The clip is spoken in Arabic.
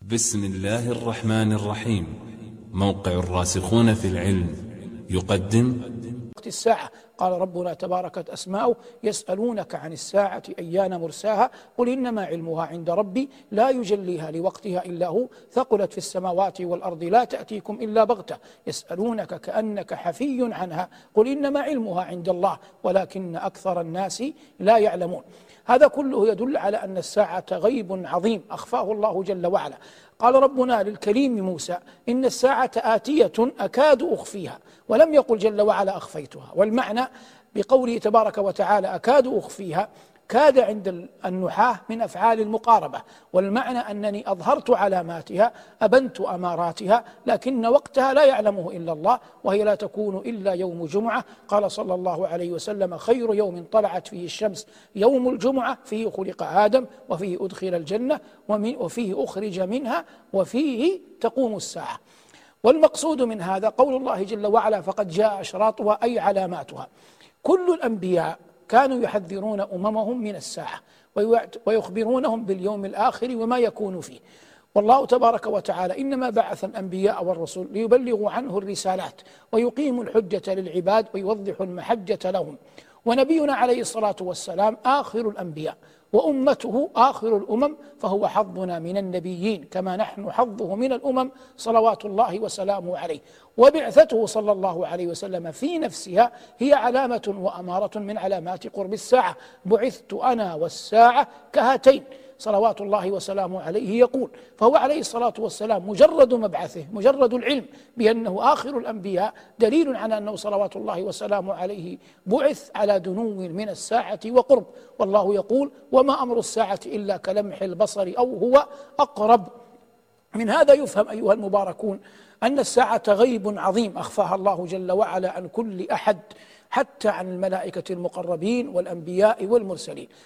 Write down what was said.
بسم الله الرحمن الرحيم. موقع الراسخون في العلم يقدم وقت الساعة. قال ربنا تباركت أسماؤه: يسألونك عن الساعة أيان مرساها قل إنما علمها عند ربي لا يجليها لوقتها إلا هو ثقلت في السماوات والأرض لا تأتيكم إلا بغتة يسألونك كأنك حفي عنها قل إنما علمها عند الله ولكن أكثر الناس لا يعلمون. هذا كله يدل على أن الساعة غيب عظيم أخفاه الله جل وعلا. قال ربنا للكريم موسى: إن الساعة آتية أكاد أخفيها، ولم يقل جل وعلا أخفيتها. والمعنى بقوله تبارك وتعالى أكاد أخفيها، كاد عند النحاة من أفعال المقاربة، والمعنى أنني أظهرت علاماتها أبنت أماراتها، لكن وقتها لا يعلمه إلا الله، وهي لا تكون إلا يوم جمعة. قال صلى الله عليه وسلم: خير يوم طلعت فيه الشمس يوم الجمعة، فيه خلق آدم وفيه أدخل الجنة وفيه أخرج منها وفيه تقوم الساعة. والمقصود من هذا قول الله جل وعلا: فقد جاء أشراطها أي علاماتها. كل الأنبياء كانوا يحذرون أممهم من الساعة ويخبرونهم باليوم الآخر وما يكون فيه. والله تبارك وتعالى إنما بعث الأنبياء والرسل ليبلغوا عنه الرسالات ويقيموا الحجة للعباد ويوضحوا المحجة لهم. ونبينا عليه الصلاة والسلام آخر الأنبياء وأمته آخر الأمم، فهو حظنا من النبيين كما نحن حظه من الأمم صلوات الله وسلامه عليه. وبعثته صلى الله عليه وسلم في نفسها هي علامة وأمارة من علامات قرب الساعة. بعثت أنا والساعة كهاتين صلوات الله وسلامه عليه يقول. فهو عليه الصلاة والسلام مجرد مبعثه، مجرد العلم بأنه آخر الأنبياء، دليل على أنه صلوات الله وسلامه عليه بعث على دنو من الساعة وقرب. والله يقول: وما أمر الساعة إلا كلمح البصر أو هو أقرب. من هذا يفهم أيها المباركون أن الساعة غيب عظيم أخفاها الله جل وعلا عن كل أحد، حتى عن الملائكة المقربين والأنبياء والمرسلين.